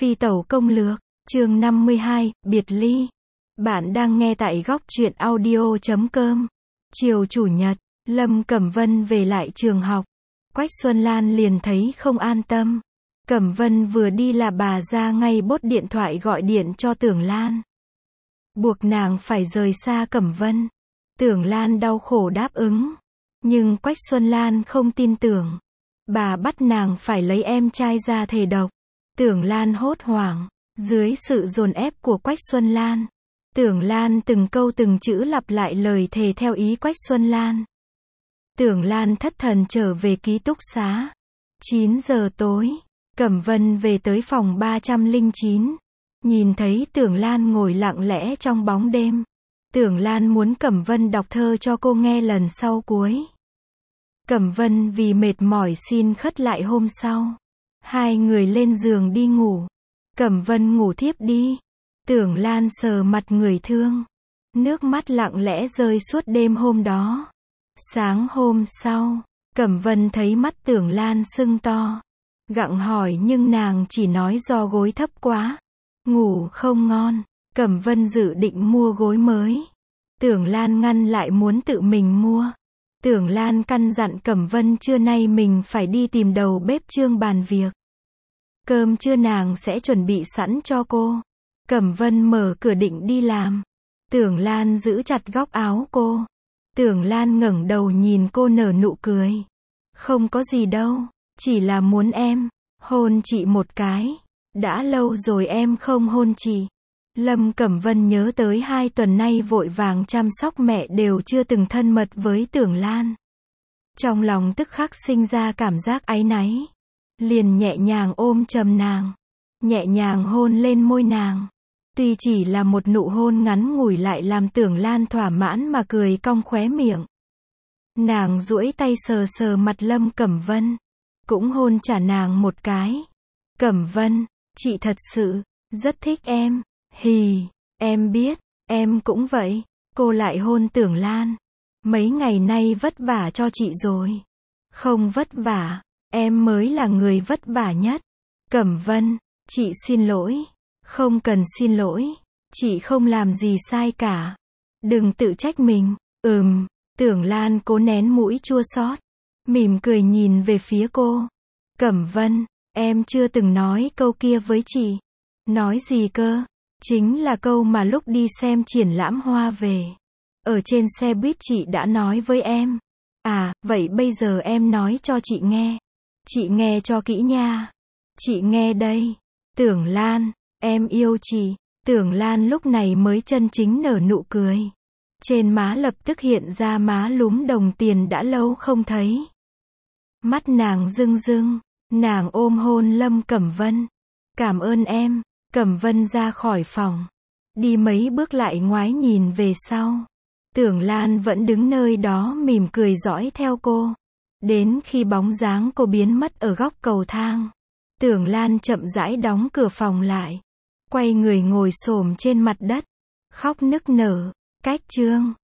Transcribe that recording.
Phi tẩu công lược, chương 52, biệt ly. Bạn đang nghe tại góc truyện audio.com. Chiều chủ nhật, Lâm Cẩm Vân về lại trường học. Quách Xuân Lan liền thấy không an tâm. Cẩm Vân vừa đi là bà ra ngay bốt điện thoại gọi điện cho Tưởng Lan. Buộc nàng phải rời xa Cẩm Vân. Tưởng Lan đau khổ đáp ứng. Nhưng Quách Xuân Lan không tin tưởng. Bà bắt nàng phải lấy em trai ra thề độc. Tưởng Lan hốt hoảng. Dưới sự dồn ép của Quách Xuân Lan, Tưởng Lan từng câu từng chữ lặp lại lời thề theo ý Quách Xuân Lan. Tưởng Lan thất thần trở về ký túc xá. 9 giờ tối, Cẩm Vân về tới phòng 309. Nhìn thấy Tưởng Lan ngồi lặng lẽ trong bóng đêm. Tưởng Lan muốn Cẩm Vân đọc thơ cho cô nghe lần sau cuối. Cẩm Vân vì mệt mỏi xin khất lại hôm sau. Hai người lên giường đi ngủ. Cẩm Vân ngủ thiếp đi. Tưởng Lan sờ mặt người thương. Nước mắt lặng lẽ rơi suốt đêm hôm đó. Sáng hôm sau, Cẩm Vân thấy mắt Tưởng Lan sưng to. Gặng hỏi nhưng nàng chỉ nói do gối thấp quá. Ngủ không ngon. Cẩm Vân dự định mua gối mới. Tưởng Lan ngăn lại muốn tự mình mua. Tưởng Lan căn dặn Cẩm Vân trưa nay mình phải đi tìm đầu bếp Trương bàn việc. Cơm trưa nàng sẽ chuẩn bị sẵn cho cô. Cẩm Vân mở cửa định đi làm. Tưởng Lan giữ chặt góc áo cô. Tưởng Lan ngẩng đầu nhìn cô nở nụ cười. Không có gì đâu, chỉ là muốn em hôn chị một cái. Đã lâu rồi em không hôn chị. Lâm Cẩm Vân nhớ tới 2 tuần nay vội vàng chăm sóc mẹ đều chưa từng thân mật với Tưởng Lan. Trong lòng tức khắc sinh ra cảm giác áy náy. Liền nhẹ nhàng ôm chầm nàng. Nhẹ nhàng hôn lên môi nàng. Tuy chỉ là một nụ hôn ngắn ngủi lại làm Tưởng Lan thỏa mãn mà cười cong khóe miệng. Nàng duỗi tay sờ sờ mặt Lâm Cẩm Vân. Cũng hôn trả nàng một cái. Cẩm Vân, chị thật sự rất thích em. Hì, em biết, em cũng vậy. Cô lại hôn Tưởng Lan. Mấy ngày nay vất vả cho chị rồi. Không vất vả, em mới là người vất vả nhất. Cẩm Vân, chị xin lỗi. Không cần xin lỗi. Chị không làm gì sai cả. Đừng tự trách mình. Tưởng Lan cố nén mũi chua xót. Mỉm cười nhìn về phía cô. Cẩm Vân, em chưa từng nói câu kia với chị. Nói gì cơ? Chính là câu mà lúc đi xem triển lãm hoa về. Ở trên xe buýt chị đã nói với em. À, vậy bây giờ em nói cho chị nghe. Chị nghe cho kỹ nha. Chị nghe đây. Tưởng Lan, em yêu chị. Tưởng Lan lúc này mới chân chính nở nụ cười. Trên má lập tức hiện ra má lúm đồng tiền đã lâu không thấy. Mắt nàng rưng rưng. Nàng ôm hôn Lâm Cẩm Vân. Cảm ơn em. Cẩm Vân ra khỏi phòng. Đi mấy bước lại ngoái nhìn về sau. Tưởng Lan vẫn đứng nơi đó mỉm cười dõi theo cô. Đến khi bóng dáng cô biến mất ở góc cầu thang. Tưởng Lan chậm rãi đóng cửa phòng lại. Quay người ngồi xổm trên mặt đất. Khóc nức nở. Cách chương